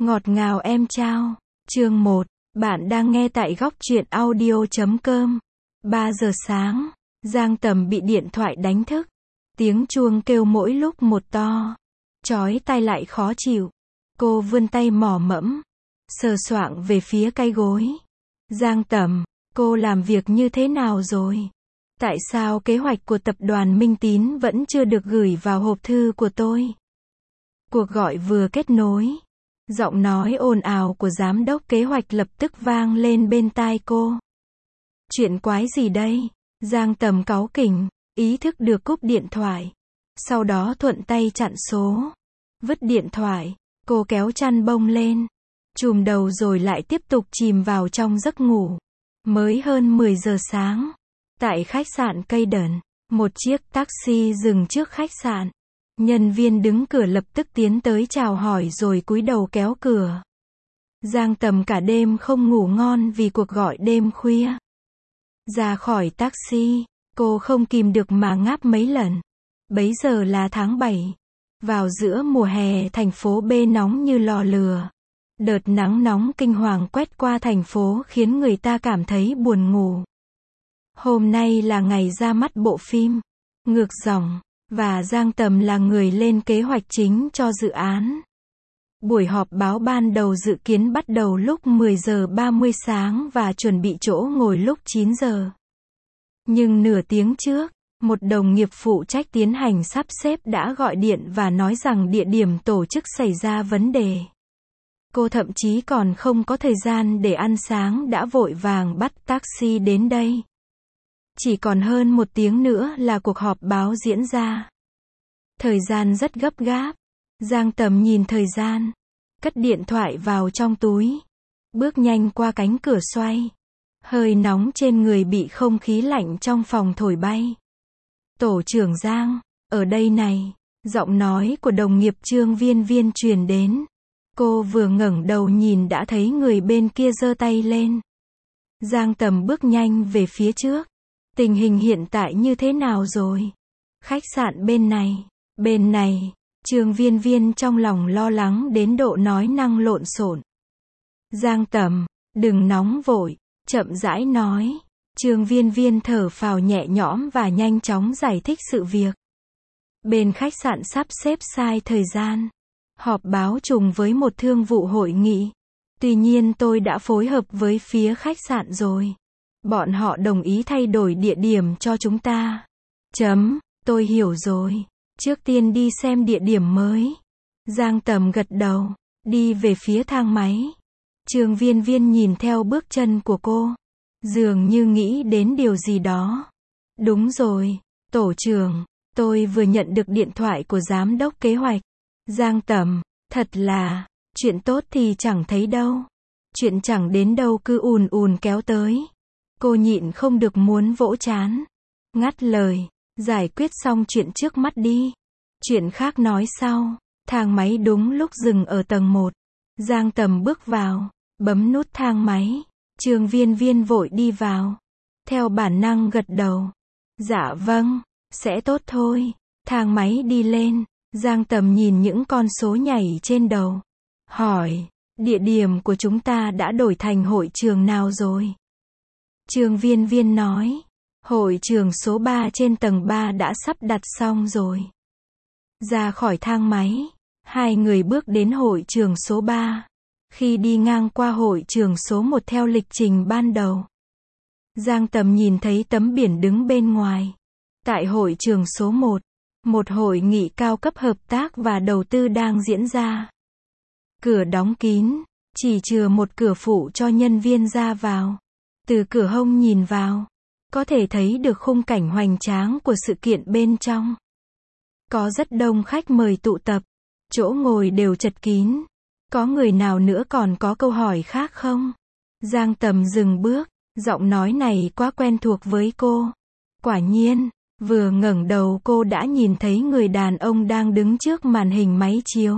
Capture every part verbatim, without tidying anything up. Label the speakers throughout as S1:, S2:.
S1: Ngọt ngào em trao. Chương một. Bạn đang nghe tại góc truyện audio chấm com. ba giờ sáng, Giang Tầm bị điện thoại đánh thức. Tiếng chuông kêu mỗi lúc một to. Chói tai lại khó chịu. Cô vươn tay mò mẫm, sờ soạng về phía cái gối. Giang Tầm, cô làm việc như thế nào rồi? Tại sao kế hoạch của tập đoàn Minh Tín vẫn chưa được gửi vào hộp thư của tôi? Cuộc gọi vừa kết nối. Giọng nói ồn ào của giám đốc kế hoạch lập tức vang lên bên tai cô. Chuyện quái gì đây? Giang Tầm cáu kỉnh, ý thức được cúp điện thoại. Sau đó thuận tay chặn số. Vứt điện thoại, cô kéo chăn bông lên, chùm đầu rồi lại tiếp tục chìm vào trong giấc ngủ. Mới hơn mười giờ sáng. Tại khách sạn cây đờn, một chiếc taxi dừng trước khách sạn. Nhân viên đứng cửa lập tức tiến tới chào hỏi rồi cúi đầu kéo cửa. Giang Tầm cả đêm không ngủ ngon vì cuộc gọi đêm khuya. Ra khỏi taxi, cô không kìm được mà ngáp mấy lần. Bấy giờ là tháng bảy. Vào giữa mùa hè thành phố B nóng như lò lửa. Đợt nắng nóng kinh hoàng quét qua thành phố khiến người ta cảm thấy buồn ngủ. Hôm nay là ngày ra mắt bộ phim Ngược Dòng, và Giang Tầm là người lên kế hoạch chính cho dự án. Buổi họp báo ban đầu dự kiến bắt đầu lúc mười giờ ba mươi sáng và chuẩn bị chỗ ngồi lúc chín giờ. Nhưng nửa tiếng trước, một đồng nghiệp phụ trách tiến hành sắp xếp đã gọi điện và nói rằng địa điểm tổ chức xảy ra vấn đề. Cô thậm chí còn không có thời gian để ăn sáng đã vội vàng bắt taxi đến đây. Chỉ còn hơn một tiếng nữa là cuộc họp báo diễn ra. Thời gian rất gấp gáp. Giang Tầm nhìn thời gian, cất điện thoại vào trong túi, bước nhanh qua cánh cửa xoay. Hơi nóng trên người bị không khí lạnh trong phòng thổi bay. Tổ trưởng Giang, ở đây này, giọng nói của đồng nghiệp Trương Viên Viên truyền đến. Cô vừa ngẩng đầu nhìn đã thấy người bên kia giơ tay lên. Giang Tầm bước nhanh về phía trước. Tình hình hiện tại như thế nào rồi? Khách sạn bên này, bên này. Trương Viên Viên trong lòng lo lắng đến độ nói năng lộn xộn. Giang Tầm, đừng nóng vội, chậm rãi nói. Trương Viên Viên thở phào nhẹ nhõm và nhanh chóng giải thích sự việc. Bên khách sạn sắp xếp sai thời gian. Họp báo trùng với một thương vụ hội nghị. Tuy nhiên tôi đã phối hợp với phía khách sạn rồi. Bọn họ đồng ý thay đổi địa điểm cho chúng ta. Chấm, tôi hiểu rồi. Trước tiên đi xem địa điểm mới. Giang Tầm gật đầu, đi về phía thang máy. Trương Viên Viên nhìn theo bước chân của cô, dường như nghĩ đến điều gì đó. Đúng rồi, tổ trưởng, tôi vừa nhận được điện thoại của giám đốc kế hoạch. Giang Tầm, thật là, chuyện tốt thì chẳng thấy đâu. Chuyện chẳng đến đâu cứ ùn ùn kéo tới. Cô nhịn không được muốn vỗ trán. Ngắt lời, giải quyết xong chuyện trước mắt đi. Chuyện khác nói sau. Thang máy đúng lúc dừng ở tầng một. Giang Tầm bước vào, bấm nút thang máy. Trương Viên Viên vội đi vào. Theo bản năng gật đầu. Dạ vâng, sẽ tốt thôi. Thang máy đi lên. Giang Tầm nhìn những con số nhảy trên đầu. Hỏi, địa điểm của chúng ta đã đổi thành hội trường nào rồi? Trương Viên Viên nói, hội trường số ba trên tầng ba đã sắp đặt xong rồi. Ra khỏi thang máy, hai người bước đến hội trường số ba. Khi đi ngang qua hội trường số một theo lịch trình ban đầu, Giang Tầm nhìn thấy tấm biển đứng bên ngoài. Tại hội trường số một, một hội nghị cao cấp hợp tác và đầu tư đang diễn ra. Cửa đóng kín, chỉ chừa một cửa phụ cho nhân viên ra vào. Từ cửa hông nhìn vào, có thể thấy được khung cảnh hoành tráng của sự kiện bên trong. Có rất đông khách mời tụ tập, chỗ ngồi đều chật kín. Có người nào nữa còn có câu hỏi khác không? Giang Tầm dừng bước, giọng nói này quá quen thuộc với cô. Quả nhiên, vừa ngẩng đầu cô đã nhìn thấy người đàn ông đang đứng trước màn hình máy chiếu.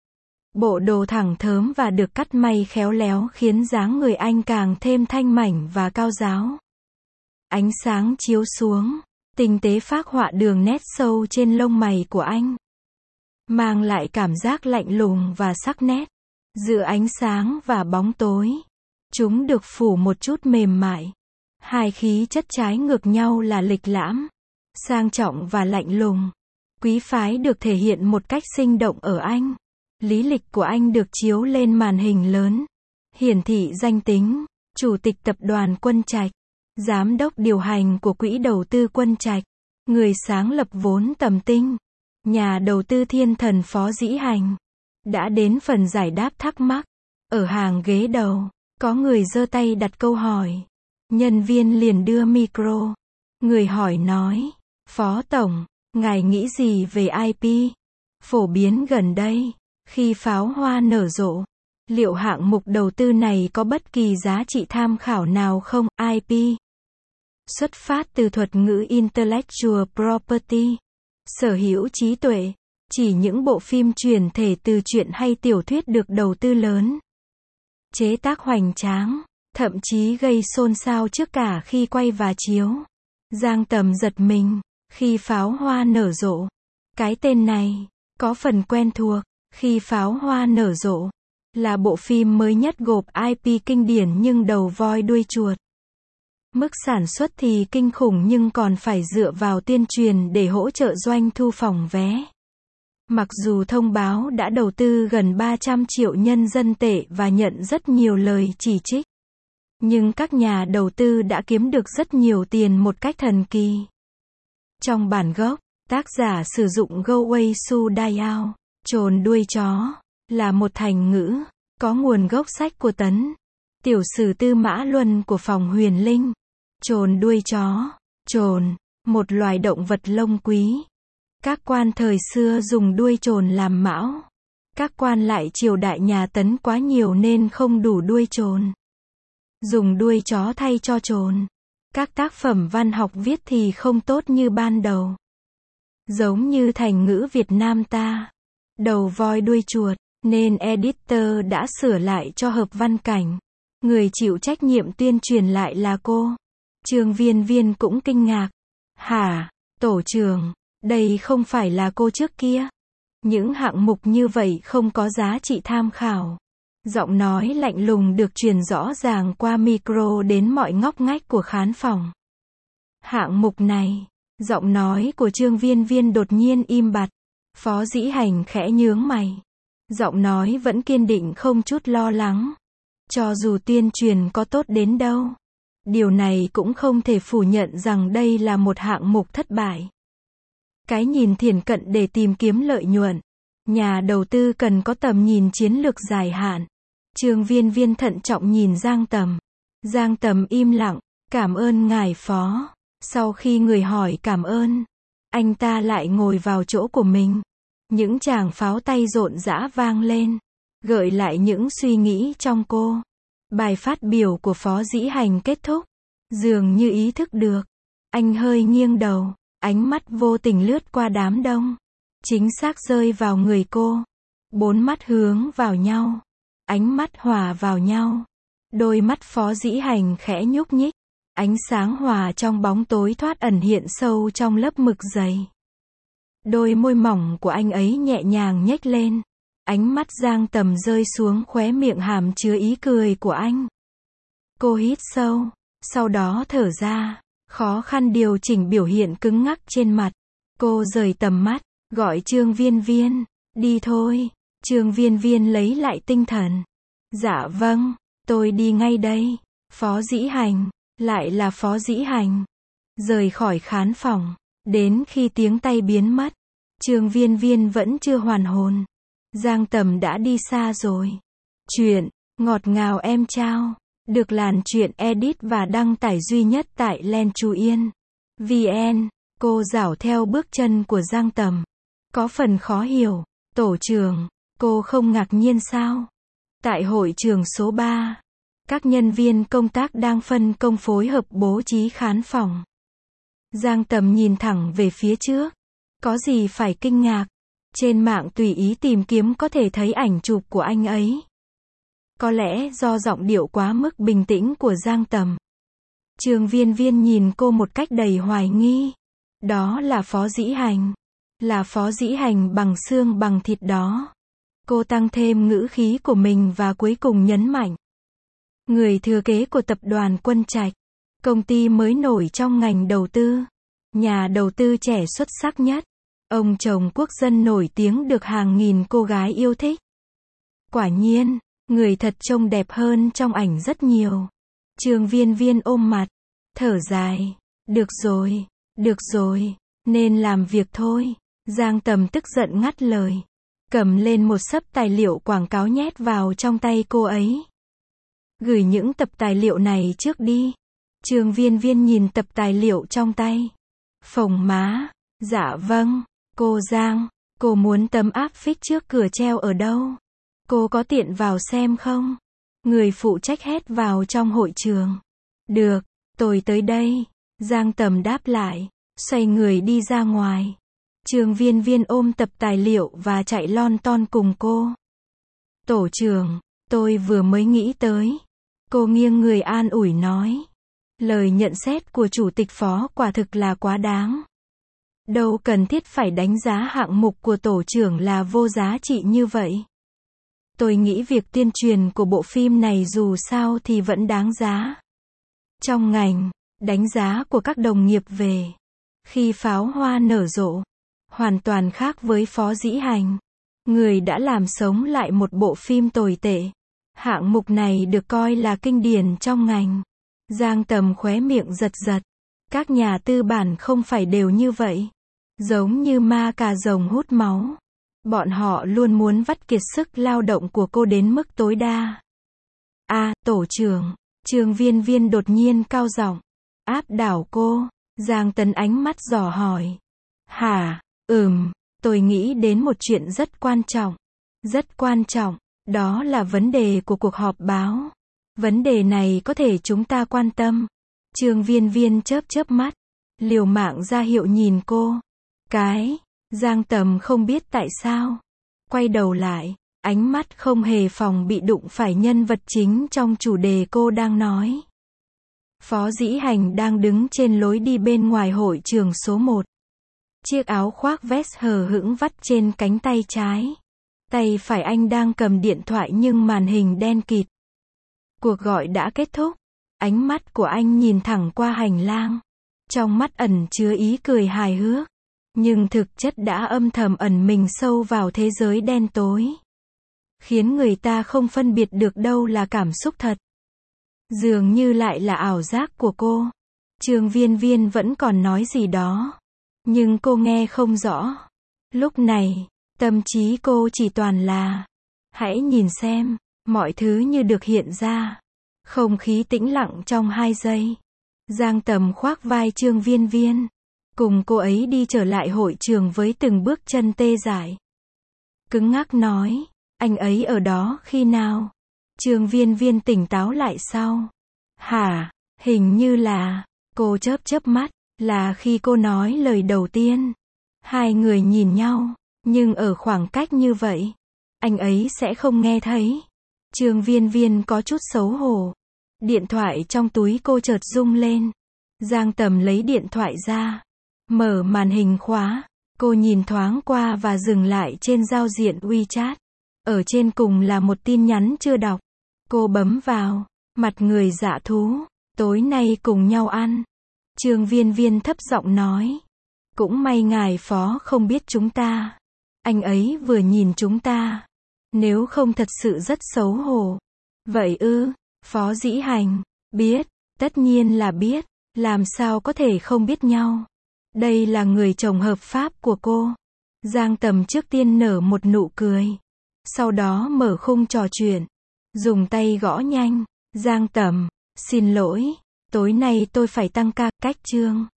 S1: Bộ đồ thẳng thớm và được cắt may khéo léo khiến dáng người anh càng thêm thanh mảnh và cao ráo. Ánh sáng chiếu xuống, tinh tế phác họa đường nét sâu trên lông mày của anh, mang lại cảm giác lạnh lùng và sắc nét. Giữa ánh sáng và bóng tối, chúng được phủ một chút mềm mại. Hai khí chất trái ngược nhau là lịch lãm, sang trọng và lạnh lùng. Quý phái được thể hiện một cách sinh động ở Anh. Lý lịch của anh được chiếu lên màn hình lớn, hiển thị danh tính, chủ tịch tập đoàn Quân Trạch, giám đốc điều hành của quỹ đầu tư Quân Trạch, người sáng lập vốn Tầm Tinh, nhà đầu tư thiên thần Phó Dĩ Hành. Đã đến phần giải đáp thắc mắc. Ở hàng ghế đầu, có người giơ tay đặt câu hỏi. Nhân viên liền đưa micro. Người hỏi nói, Phó Tổng, ngài nghĩ gì về i pê? Phổ biến gần đây, khi pháo hoa nở rộ, liệu hạng mục đầu tư này có bất kỳ giá trị tham khảo nào không? i pê xuất phát từ thuật ngữ Intellectual Property, sở hữu trí tuệ, chỉ những bộ phim chuyển thể từ truyện hay tiểu thuyết được đầu tư lớn, chế tác hoành tráng, thậm chí gây xôn xao trước cả khi quay và chiếu. Giang Tầm giật mình khi pháo hoa nở rộ. Cái tên này có phần quen thuộc. Khi pháo hoa nở rộ là bộ phim mới nhất gộp i pê kinh điển nhưng đầu voi đuôi chuột. Mức sản xuất thì kinh khủng nhưng còn phải dựa vào tuyên truyền để hỗ trợ doanh thu phòng vé. Mặc dù thông báo đã đầu tư gần ba trăm triệu nhân dân tệ và nhận rất nhiều lời chỉ trích, nhưng các nhà đầu tư đã kiếm được rất nhiều tiền một cách thần kỳ. Trong bản gốc, tác giả sử dụng Go Wei Su Dayao, chồn đuôi chó, là một thành ngữ, có nguồn gốc sách của Tấn. Tiểu sử Tư Mã Luân của Phòng Huyền Linh. Chồn đuôi chó, chồn, một loài động vật lông quý. Các quan thời xưa dùng đuôi chồn làm mão. Các quan lại triều đại nhà Tấn quá nhiều nên không đủ đuôi chồn, dùng đuôi chó thay cho chồn. Các tác phẩm văn học viết thì không tốt như ban đầu. Giống như thành ngữ Việt Nam ta, đầu voi đuôi chuột, nên editor đã sửa lại cho hợp văn cảnh. Người chịu trách nhiệm tuyên truyền lại là cô. Trương Viên Viên cũng kinh ngạc. Hả, tổ trưởng, đây không phải là cô trước kia. Những hạng mục như vậy không có giá trị tham khảo. Giọng nói lạnh lùng được truyền rõ ràng qua micro đến mọi ngóc ngách của khán phòng. Hạng mục này, giọng nói của Trương Viên Viên đột nhiên im bặt. Phó Dĩ Hành khẽ nhướng mày. Giọng nói vẫn kiên định không chút lo lắng. Cho dù tuyên truyền có tốt đến đâu, điều này cũng không thể phủ nhận rằng đây là một hạng mục thất bại. Cái nhìn thiển cận để tìm kiếm lợi nhuận. Nhà đầu tư cần có tầm nhìn chiến lược dài hạn. Trương Viên Viên thận trọng nhìn Giang Tầm. Giang Tầm im lặng. Cảm ơn ngài phó. Sau khi người hỏi cảm ơn, anh ta lại ngồi vào chỗ của mình. Những tràng pháo tay rộn rã vang lên, gợi lại những suy nghĩ trong cô. Bài phát biểu của Phó Dĩ Hành kết thúc. Dường như ý thức được. Anh hơi nghiêng đầu, ánh mắt vô tình lướt qua đám đông. Chính xác rơi vào người cô. Bốn mắt hướng vào nhau. Ánh mắt hòa vào nhau. Đôi mắt Phó Dĩ Hành khẽ nhúc nhích. Ánh sáng hòa trong bóng tối thoát ẩn hiện sâu trong lớp mực dày. Đôi môi mỏng của anh ấy nhẹ nhàng nhếch lên. Ánh mắt Giang Tầm rơi xuống khóe miệng hàm chứa ý cười của anh. Cô hít sâu, sau đó thở ra, khó khăn điều chỉnh biểu hiện cứng ngắc trên mặt. Cô rời tầm mắt, gọi Trương Viên Viên, đi thôi. Trương Viên Viên lấy lại tinh thần. Dạ vâng, tôi đi ngay đây. Phó Dĩ Hành, lại là Phó Dĩ Hành. Rời khỏi khán phòng, đến khi tiếng tay biến mất, Trương Viên Viên vẫn chưa hoàn hồn. Giang Tầm đã đi xa rồi. Chuyện ngọt ngào em trao được Làn Chuyện edit và đăng tải duy nhất tại Len Chuyen vn. Cô dảo theo bước chân của Giang Tầm. Có phần khó hiểu. Tổ trưởng, cô không ngạc nhiên sao? Tại hội trường số ba, các nhân viên công tác đang phân công phối hợp bố trí khán phòng. Giang Tầm nhìn thẳng về phía trước. Có gì phải kinh ngạc? Trên mạng tùy ý tìm kiếm có thể thấy ảnh chụp của anh ấy. Có lẽ do giọng điệu quá mức bình tĩnh của Giang Tầm. Trương Viên Viên nhìn cô một cách đầy hoài nghi. Đó là Phó Dĩ Hành. Là Phó Dĩ Hành bằng xương bằng thịt đó. Cô tăng thêm ngữ khí của mình và cuối cùng nhấn mạnh. Người thừa kế của tập đoàn Quân Trạch, công ty mới nổi trong ngành đầu tư, nhà đầu tư trẻ xuất sắc nhất, ông chồng quốc dân nổi tiếng được hàng nghìn cô gái yêu thích. Quả nhiên, người thật trông đẹp hơn trong ảnh rất nhiều. Trương Viên Viên ôm mặt, thở dài. Được rồi, được rồi, nên làm việc thôi. Giang Tầm tức giận ngắt lời. Cầm lên một xấp tài liệu quảng cáo nhét vào trong tay cô ấy. Gửi những tập tài liệu này trước đi. Trương Viên Viên nhìn tập tài liệu trong tay. Phồng má. Dạ vâng, cô Giang, cô muốn tấm áp phích trước cửa treo ở đâu? Cô có tiện vào xem không? Người phụ trách hét vào trong hội trường. Được, tôi tới đây. Giang Tầm đáp lại, xoay người đi ra ngoài. Trương Viên Viên ôm tập tài liệu và chạy lon ton cùng cô. Tổ trưởng, tôi vừa mới nghĩ tới. Cô nghiêng người an ủi nói. Lời nhận xét của chủ tịch phó quả thực là quá đáng. Đâu cần thiết phải đánh giá hạng mục của tổ trưởng là vô giá trị như vậy. Tôi nghĩ việc tuyên truyền của bộ phim này dù sao thì vẫn đáng giá. Trong ngành, đánh giá của các đồng nghiệp về khi pháo hoa nở rộ, hoàn toàn khác với Phó Dĩ Hành. Người đã làm sống lại một bộ phim tồi tệ. Hạng mục này được coi là kinh điển trong ngành. Giang Tầm khóe miệng giật giật. Các nhà tư bản không phải đều như vậy. Giống như ma cà rồng hút máu. Bọn họ luôn muốn vắt kiệt sức lao động của cô đến mức tối đa. À, tổ trưởng. Trương Viên Viên đột nhiên cao giọng, áp đảo cô. Giang Tấn ánh mắt dò hỏi. Hả? Ừm, tôi nghĩ đến một chuyện rất quan trọng. Rất quan trọng, đó là vấn đề của cuộc họp báo. Vấn đề này có thể chúng ta quan tâm. Trương Viên Viên chớp chớp mắt, liều mạng ra hiệu nhìn cô. Cái, Giang Tầm không biết tại sao. Quay đầu lại, ánh mắt không hề phòng bị đụng phải nhân vật chính trong chủ đề cô đang nói. Phó Dĩ Hành đang đứng trên lối đi bên ngoài hội trường số một. Chiếc áo khoác vest hờ hững vắt trên cánh tay trái. Tay phải anh đang cầm điện thoại nhưng màn hình đen kịt. Cuộc gọi đã kết thúc. Ánh mắt của anh nhìn thẳng qua hành lang. Trong mắt ẩn chứa ý cười hài hước. Nhưng thực chất đã âm thầm ẩn mình sâu vào thế giới đen tối. Khiến người ta không phân biệt được đâu là cảm xúc thật. Dường như lại là ảo giác của cô. Trương Viên Viên vẫn còn nói gì đó. Nhưng cô nghe không rõ. Lúc này, tâm trí cô chỉ toàn là. Hãy nhìn xem, mọi thứ như được hiện ra. Không khí tĩnh lặng trong hai giây. Giang Tầm khoác vai Trương Viên Viên. Cùng cô ấy đi trở lại hội trường với từng bước chân tê dại. Cứng ngắc nói, anh ấy ở đó khi nào? Trương Viên Viên tỉnh táo lại sau. Hả, hình như là, cô chớp chớp mắt, là khi cô nói lời đầu tiên. Hai người nhìn nhau, nhưng ở khoảng cách như vậy, anh ấy sẽ không nghe thấy. Trương Viên Viên có chút xấu hổ. Điện thoại trong túi cô chợt rung lên. Giang Tầm lấy điện thoại ra. Mở màn hình khóa. Cô nhìn thoáng qua và dừng lại trên giao diện WeChat. Ở trên cùng là một tin nhắn chưa đọc. Cô bấm vào. Mặt người dạ thú. Tối nay cùng nhau ăn. Trương Viên Viên thấp giọng nói. Cũng may ngài phó không biết chúng ta. Anh ấy vừa nhìn chúng ta. Nếu không thật sự rất xấu hổ. Vậy ư, Phó Dĩ Hành. Biết, tất nhiên là biết. Làm sao có thể không biết nhau. Đây là người chồng hợp pháp của cô. Giang Tầm trước tiên nở một nụ cười. Sau đó mở khung trò chuyện. Dùng tay gõ nhanh. Giang Tầm, xin lỗi. Tối nay tôi phải tăng ca, cách chương.